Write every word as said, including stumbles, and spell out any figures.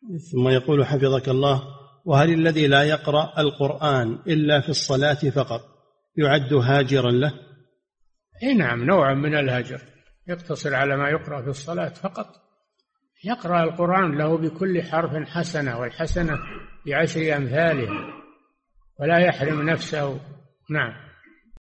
ثم يقول حفظك الله: وهل الذي لا يقرأ القرآن إلا في الصلاة فقط يعد هاجرا له؟ إيه نعم، نوع من الهجر، يقتصر على ما يقرأ في الصلاة فقط. يقرأ القرآن له بكل حرف حسنة، والحسنة بعشر أمثالها، ولا يحرم نفسه. نعم.